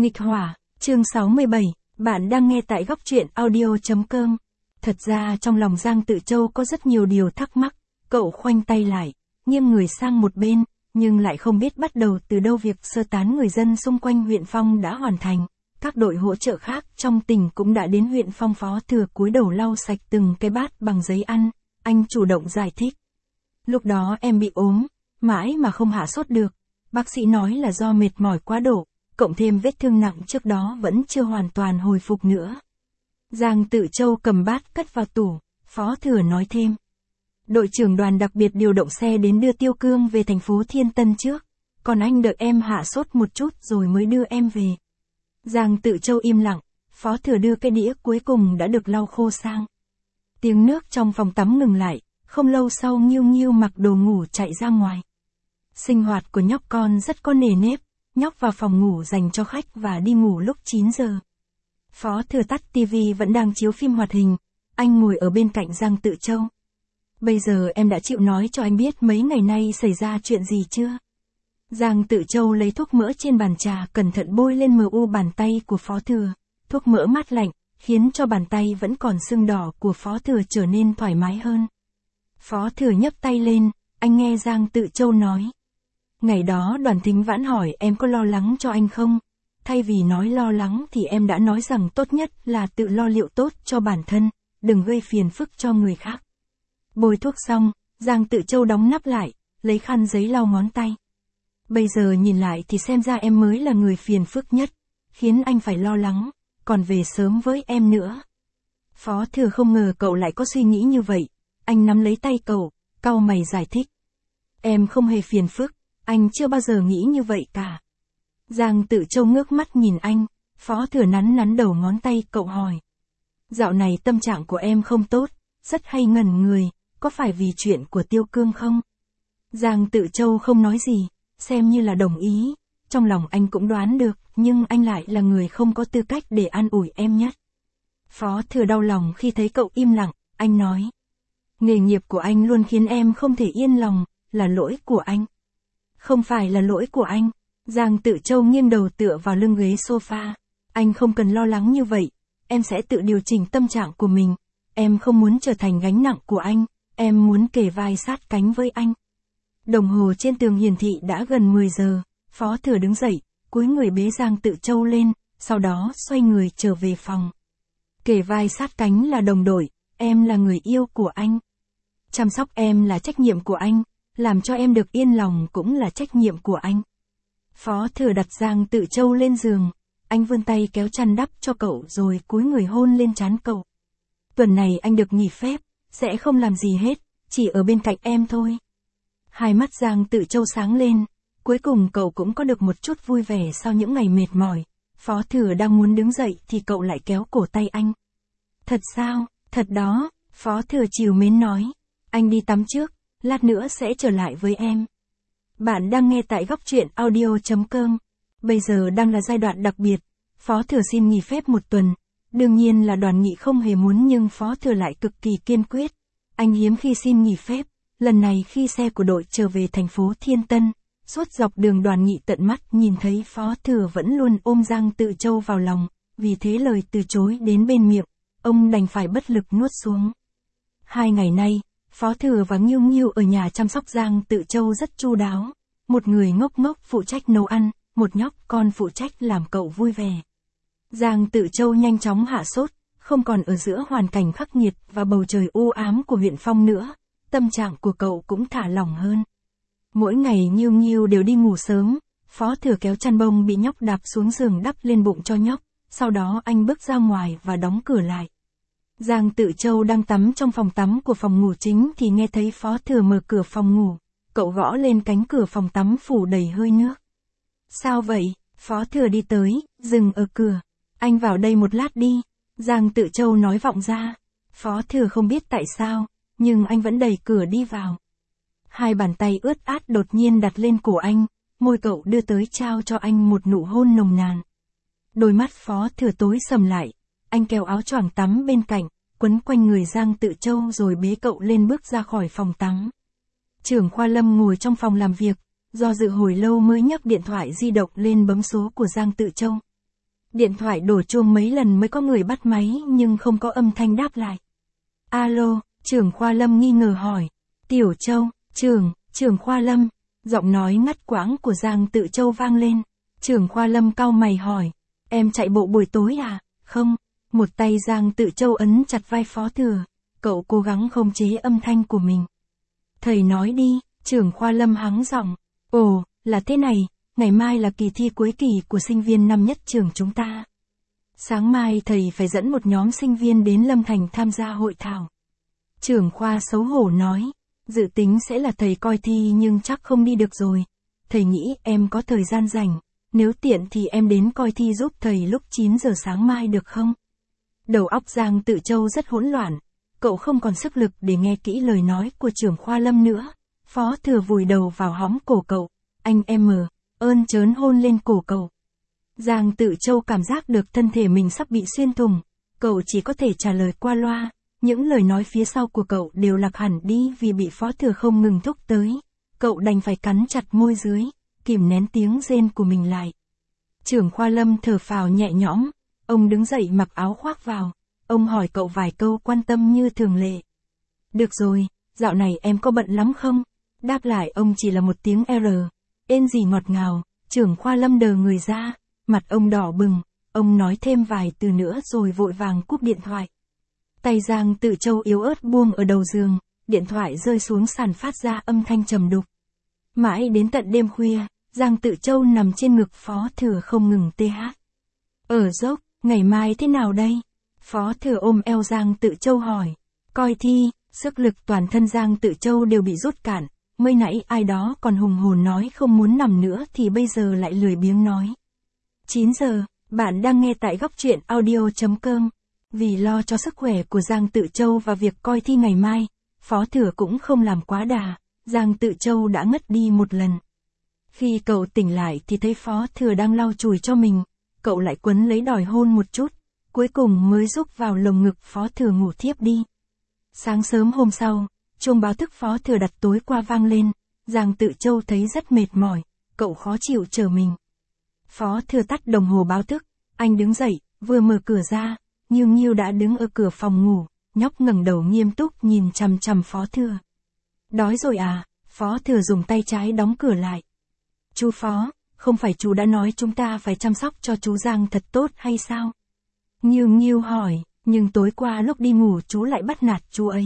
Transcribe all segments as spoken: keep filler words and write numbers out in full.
Nghịch hỏa, chương sáu mươi bảy, bạn đang nghe tại góc truyện audio chấm com. Thật ra trong lòng Giang Tự Châu có rất nhiều điều thắc mắc, cậu khoanh tay lại, nghiêng người sang một bên, nhưng lại không biết bắt đầu từ đâu. Việc sơ tán người dân xung quanh huyện Phong đã hoàn thành, các đội hỗ trợ khác trong tỉnh cũng đã đến huyện Phong. Phó Thừa cúi đầu lau sạch từng cái bát bằng giấy ăn, anh chủ động giải thích. Lúc đó em bị ốm, mãi mà không hạ sốt được, bác sĩ nói là do mệt mỏi quá độ, cộng thêm vết thương nặng trước đó vẫn chưa hoàn toàn hồi phục nữa. Giang Tự Châu cầm bát cất vào tủ, Phó Thừa nói thêm. Đội trưởng đoàn đặc biệt điều động xe đến đưa Tiêu Cương về thành phố Thiên Tân trước, còn anh đợi em hạ sốt một chút rồi mới đưa em về. Giang Tự Châu im lặng, Phó Thừa đưa cái đĩa cuối cùng đã được lau khô sang. Tiếng nước trong phòng tắm ngừng lại, không lâu sau Nghiêu Nghiêu mặc đồ ngủ chạy ra ngoài. Sinh hoạt của nhóc con rất có nề nếp, nhóc vào phòng ngủ dành cho khách và đi ngủ lúc chín giờ. Phó Thừa tắt tivi vẫn đang chiếu phim hoạt hình, anh ngồi ở bên cạnh Giang Tự Châu. Bây giờ em đã chịu nói cho anh biết mấy ngày nay xảy ra chuyện gì chưa? Giang Tự Châu lấy thuốc mỡ trên bàn trà cẩn thận bôi lên mờ u bàn tay của Phó Thừa. Thuốc mỡ mát lạnh, khiến cho bàn tay vẫn còn sưng đỏ của Phó Thừa trở nên thoải mái hơn. Phó Thừa nhấc tay lên, anh nghe Giang Tự Châu nói. Ngày đó Đoàn Thính Vãn hỏi em có lo lắng cho anh không? Thay vì nói lo lắng thì em đã nói rằng tốt nhất là tự lo liệu tốt cho bản thân, đừng gây phiền phức cho người khác. Bôi thuốc xong, Giang Tự Châu đóng nắp lại, lấy khăn giấy lau ngón tay. Bây giờ nhìn lại thì xem ra em mới là người phiền phức nhất, khiến anh phải lo lắng, còn về sớm với em nữa. Phó Thừa không ngờ cậu lại có suy nghĩ như vậy, anh nắm lấy tay cậu, cau mày giải thích. Em không hề phiền phức, anh chưa bao giờ nghĩ như vậy cả. Giang Tự Châu ngước mắt nhìn anh, Phó Thừa nắn nắn đầu ngón tay cậu hỏi. Dạo này tâm trạng của em không tốt, rất hay ngẩn người, có phải vì chuyện của Tiêu Cương không? Giang Tự Châu không nói gì, xem như là đồng ý, trong lòng anh cũng đoán được, nhưng anh lại là người không có tư cách để an ủi em nhất. Phó Thừa đau lòng khi thấy cậu im lặng, anh nói. Nghề nghiệp của anh luôn khiến em không thể yên lòng, là lỗi của anh. Không phải là lỗi của anh. Giang Tự Châu nghiêng đầu tựa vào lưng ghế sofa. Anh không cần lo lắng như vậy, em sẽ tự điều chỉnh tâm trạng của mình. Em không muốn trở thành gánh nặng của anh, em muốn kề vai sát cánh với anh. Đồng hồ trên tường hiển thị đã gần mười giờ, Phó Thừa đứng dậy, cúi người bế Giang Tự Châu lên, sau đó xoay người trở về phòng. Kề vai sát cánh là đồng đội, em là người yêu của anh. Chăm sóc em là trách nhiệm của anh, làm cho em được yên lòng cũng là trách nhiệm của anh. Phó Thừa đặt Giang Tự Châu lên giường, anh vươn tay kéo chăn đắp cho cậu rồi cúi người hôn lên trán cậu. Tuần này anh được nghỉ phép, sẽ không làm gì hết, chỉ ở bên cạnh em thôi. Hai mắt Giang Tự Châu sáng lên, cuối cùng cậu cũng có được một chút vui vẻ sau những ngày mệt mỏi. Phó Thừa đang muốn đứng dậy thì cậu lại kéo cổ tay anh. Thật sao, thật đó, Phó Thừa trìu mến nói. Anh đi tắm trước, lát nữa sẽ trở lại với em. Bạn đang nghe tại góc truyện audio chấm com. Bây giờ đang là giai đoạn đặc biệt, Phó Thừa xin nghỉ phép một tuần. Đương nhiên là Đoàn Nghị không hề muốn nhưng Phó Thừa lại cực kỳ kiên quyết. Anh hiếm khi xin nghỉ phép, lần này khi xe của đội trở về thành phố Thiên Tân, suốt dọc đường Đoàn Nghị tận mắt nhìn thấy Phó Thừa vẫn luôn ôm Giang Tự Châu vào lòng, vì thế lời từ chối đến bên miệng, ông đành phải bất lực nuốt xuống. Hai ngày nay, Phó Thừa và Nghiêu Nghiêu ở nhà chăm sóc Giang Tự Châu rất chu đáo. Một người ngốc ngốc phụ trách nấu ăn, một nhóc con phụ trách làm cậu vui vẻ. Giang Tự Châu nhanh chóng hạ sốt, không còn ở giữa hoàn cảnh khắc nghiệt và bầu trời u ám của huyện Phong nữa, tâm trạng của cậu cũng thả lỏng hơn. Mỗi ngày Nghiêu Nghiêu đều đi ngủ sớm, Phó Thừa kéo chăn bông bị nhóc đạp xuống giường đắp lên bụng cho nhóc, sau đó anh bước ra ngoài và đóng cửa lại. Giang Tự Châu đang tắm trong phòng tắm của phòng ngủ chính thì nghe thấy Phó Thừa mở cửa phòng ngủ, cậu gõ lên cánh cửa phòng tắm phủ đầy hơi nước. Sao vậy? Phó Thừa đi tới, dừng ở cửa. Anh vào đây một lát đi, Giang Tự Châu nói vọng ra. Phó Thừa không biết tại sao, nhưng anh vẫn đẩy cửa đi vào. Hai bàn tay ướt át đột nhiên đặt lên cổ anh, môi cậu đưa tới trao cho anh một nụ hôn nồng nàn. Đôi mắt Phó Thừa tối sầm lại, anh kéo áo choàng tắm bên cạnh, quấn quanh người Giang Tự Châu rồi bế cậu lên bước ra khỏi phòng tắm. Trưởng khoa Lâm ngồi trong phòng làm việc, do dự hồi lâu mới nhấc điện thoại di động lên bấm số của Giang Tự Châu. Điện thoại đổ chuông mấy lần mới có người bắt máy nhưng không có âm thanh đáp lại. Alo, trưởng khoa Lâm nghi ngờ hỏi. Tiểu Châu, trưởng, trưởng khoa Lâm. Giọng nói ngắt quãng của Giang Tự Châu vang lên. Trưởng khoa Lâm cau mày hỏi. Em chạy bộ buổi tối à? Không. Một tay Giang Tự Châu ấn chặt vai Phó Thừa. Cậu cố gắng khống chế âm thanh của mình. Thầy nói đi, trưởng khoa Lâm hắng giọng. Ồ, là thế này, ngày mai là kỳ thi cuối kỳ của sinh viên năm nhất trường chúng ta. Sáng mai thầy phải dẫn một nhóm sinh viên đến Lâm Thành tham gia hội thảo. Trưởng khoa xấu hổ nói, dự tính sẽ là thầy coi thi nhưng chắc không đi được rồi. Thầy nghĩ em có thời gian rảnh, nếu tiện thì em đến coi thi giúp thầy lúc chín giờ sáng mai được không? Đầu óc Giang Tự Châu rất hỗn loạn, cậu không còn sức lực để nghe kỹ lời nói của trưởng khoa Lâm nữa. Phó Thừa vùi đầu vào hõm cổ cậu, anh em mờ, ơn trớn hôn lên cổ cậu. Giang Tự Châu cảm giác được thân thể mình sắp bị xuyên thủng, cậu chỉ có thể trả lời qua loa, những lời nói phía sau của cậu đều lạc hẳn đi vì bị Phó Thừa không ngừng thúc tới. Cậu đành phải cắn chặt môi dưới, kìm nén tiếng rên của mình lại. Trưởng khoa Lâm thở phào nhẹ nhõm, ông đứng dậy mặc áo khoác vào, ông hỏi cậu vài câu quan tâm như thường lệ. Được rồi, dạo này em có bận lắm không? Đáp lại ông chỉ là một tiếng R, ên gì ngọt ngào. Trưởng khoa Lâm đờ người ra, mặt ông đỏ bừng, ông nói thêm vài từ nữa rồi vội vàng cúp điện thoại. Tay Giang Tự Châu yếu ớt buông ở đầu giường, điện thoại rơi xuống sàn phát ra âm thanh trầm đục. Mãi đến tận đêm khuya, Giang Tự Châu nằm trên ngực Phó Thừa không ngừng tê hát. Ở dốc, ngày mai thế nào đây? Phó Thừa ôm eo Giang Tự Châu hỏi. Coi thi, sức lực toàn thân Giang Tự Châu đều bị rút cạn, mới nãy ai đó còn hùng hồn nói không muốn nằm nữa thì bây giờ lại lười biếng nói. chín giờ, bạn đang nghe tại góc truyện audio chấm com. Vì lo cho sức khỏe của Giang Tự Châu và việc coi thi ngày mai, Phó Thừa cũng không làm quá đà, Giang Tự Châu đã ngất đi một lần. Khi cậu tỉnh lại thì thấy Phó Thừa đang lau chùi cho mình, cậu lại quấn lấy đòi hôn một chút, cuối cùng mới rúc vào lồng ngực Phó Thừa ngủ thiếp đi. Sáng sớm hôm sau, chuông báo thức Phó Thừa đặt tối qua vang lên, Giang Tự Châu thấy rất mệt mỏi, cậu khó chịu trở mình. Phó Thừa tắt đồng hồ báo thức, anh đứng dậy, vừa mở cửa ra, Nhiêu Nhiêu đã đứng ở cửa phòng ngủ, nhóc ngẩng đầu nghiêm túc nhìn chằm chằm Phó Thừa. Đói rồi à? Phó Thừa dùng tay trái đóng cửa lại. Chú Phó, không phải chú đã nói chúng ta phải chăm sóc cho chú Giang thật tốt hay sao? Nhiêu Nhiêu hỏi, nhưng tối qua lúc đi ngủ chú lại bắt nạt chú ấy.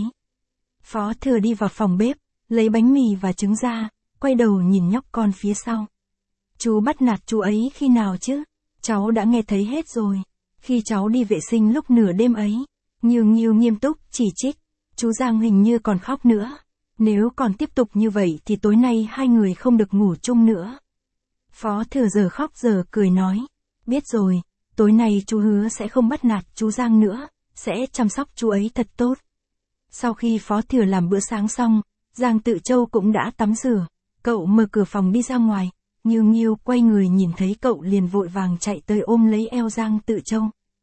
Phó Thừa đi vào phòng bếp, lấy bánh mì và trứng ra, quay đầu nhìn nhóc con phía sau. Chú bắt nạt chú ấy khi nào chứ? Cháu đã nghe thấy hết rồi. Khi cháu đi vệ sinh lúc nửa đêm ấy. Nhiêu Nhiêu nghiêm túc chỉ trích. Chú Giang hình như còn khóc nữa. Nếu còn tiếp tục như vậy thì tối nay hai người không được ngủ chung nữa. Phó Thừa giờ khóc giờ cười nói. Biết rồi, tối nay chú hứa sẽ không bắt nạt chú Giang nữa, sẽ chăm sóc chú ấy thật tốt. Sau khi Phó Thừa làm bữa sáng xong, Giang Tự Châu cũng đã tắm rửa. Cậu mở cửa phòng đi ra ngoài. Nhiêu Nhiêu quay người nhìn thấy cậu liền vội vàng chạy tới ôm lấy eo Giang Tự Châu.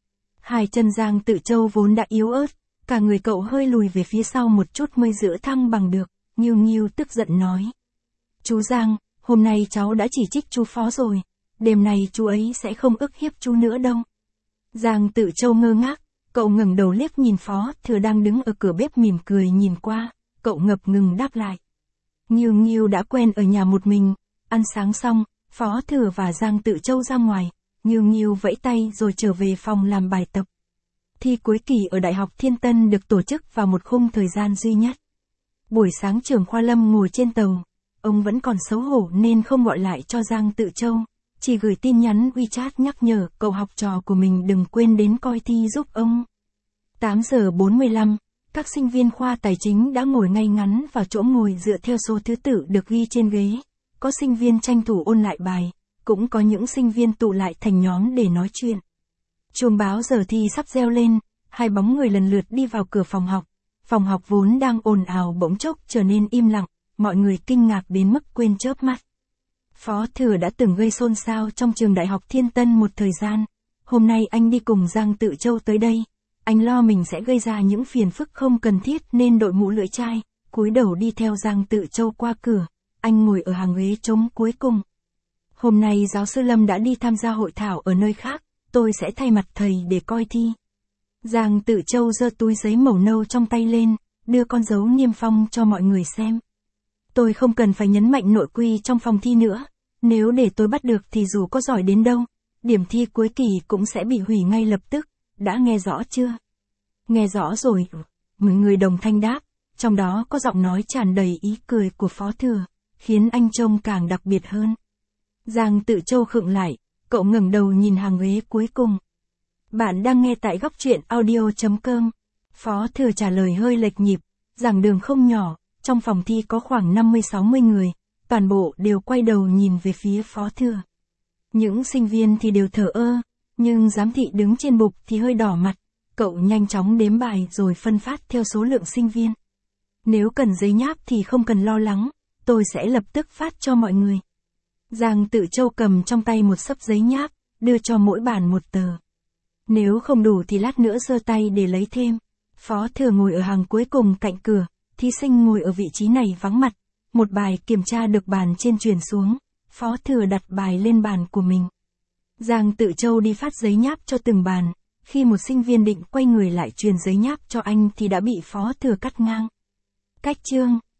Hai chân Giang Tự Châu vốn đã yếu ớt, cả người cậu hơi lùi về phía sau một chút mới giữ thăng bằng được. Nhiêu Nhiêu tức giận nói. Chú Giang, hôm nay cháu đã chỉ trích chú Phó rồi, đêm nay chú ấy sẽ không ức hiếp chú nữa đâu. Giang Tự Châu ngơ ngác, cậu ngẩng đầu liếc nhìn Phó Thừa đang đứng ở cửa bếp mỉm cười nhìn qua, cậu ngập ngừng đáp lại. Nhiêu Nhiêu đã quen ở nhà một mình. Ăn sáng xong, Phó Thừa và Giang Tự Châu ra ngoài, Nhiêu Nhiêu vẫy tay rồi trở về phòng làm bài tập. Thi cuối kỳ ở Đại học Thiên Tân được tổ chức vào một khung thời gian duy nhất. Buổi sáng trưởng khoa Lâm ngồi trên tàu, ông vẫn còn xấu hổ nên không gọi lại cho Giang Tự Châu, chỉ gửi tin nhắn WeChat nhắc nhở cậu học trò của mình đừng quên đến coi thi giúp ông. tám giờ bốn mươi lăm, các sinh viên khoa tài chính đã ngồi ngay ngắn vào chỗ ngồi dựa theo số thứ tự được ghi trên ghế. Có sinh viên tranh thủ ôn lại bài, cũng có những sinh viên tụ lại thành nhóm để nói chuyện. Chuông báo giờ thi sắp reo lên, hai bóng người lần lượt đi vào cửa phòng học. Phòng học vốn đang ồn ào bỗng chốc trở nên im lặng, mọi người kinh ngạc đến mức quên chớp mắt. Phó Thừa đã từng gây xôn xao trong trường Đại học Thiên Tân một thời gian. Hôm nay anh đi cùng Giang Tự Châu tới đây. Anh lo mình sẽ gây ra những phiền phức không cần thiết nên đội mũ lưỡi chai, cúi đầu đi theo Giang Tự Châu qua cửa. Anh ngồi ở hàng ghế trống cuối cùng. Hôm nay giáo sư Lâm đã đi tham gia hội thảo ở nơi khác, tôi sẽ thay mặt thầy để coi thi. Giang Tự Châu giơ túi giấy màu nâu trong tay lên, đưa con dấu niêm phong cho mọi người xem. Tôi không cần phải nhấn mạnh nội quy trong phòng thi nữa, nếu để tôi bắt được thì dù có giỏi đến đâu, điểm thi cuối kỳ cũng sẽ bị hủy ngay lập tức, đã nghe rõ chưa? Nghe rõ rồi, mọi người đồng thanh đáp, trong đó có giọng nói tràn đầy ý cười của Phó Thừa, khiến anh trông càng đặc biệt hơn. Giang Tự Châu khựng lại, cậu ngẩng đầu nhìn hàng ghế cuối cùng. Bạn đang nghe tại góc truyện audio.com. Phó Thừa trả lời hơi lệch nhịp, giảng đường không nhỏ, trong phòng thi có khoảng năm mươi sáu mươi người, toàn bộ đều quay đầu nhìn về phía Phó Thừa. Những sinh viên thì đều thờ ơ, nhưng giám thị đứng trên bục thì hơi đỏ mặt, cậu nhanh chóng đếm bài rồi phân phát theo số lượng sinh viên. Nếu cần giấy nháp thì không cần lo lắng, tôi sẽ lập tức phát cho mọi người. Giang Tự Châu cầm trong tay một xấp giấy nháp, đưa cho mỗi bàn một tờ. Nếu không đủ thì lát nữa giơ tay để lấy thêm. Phó Thừa ngồi ở hàng cuối cùng cạnh cửa, thí sinh ngồi ở vị trí này vắng mặt. Một bài kiểm tra được bàn trên truyền xuống, Phó Thừa đặt bài lên bàn của mình. Giang Tự Châu đi phát giấy nháp cho từng bàn, khi một sinh viên định quay người lại truyền giấy nháp cho anh thì đã bị Phó Thừa cắt ngang. Cách chương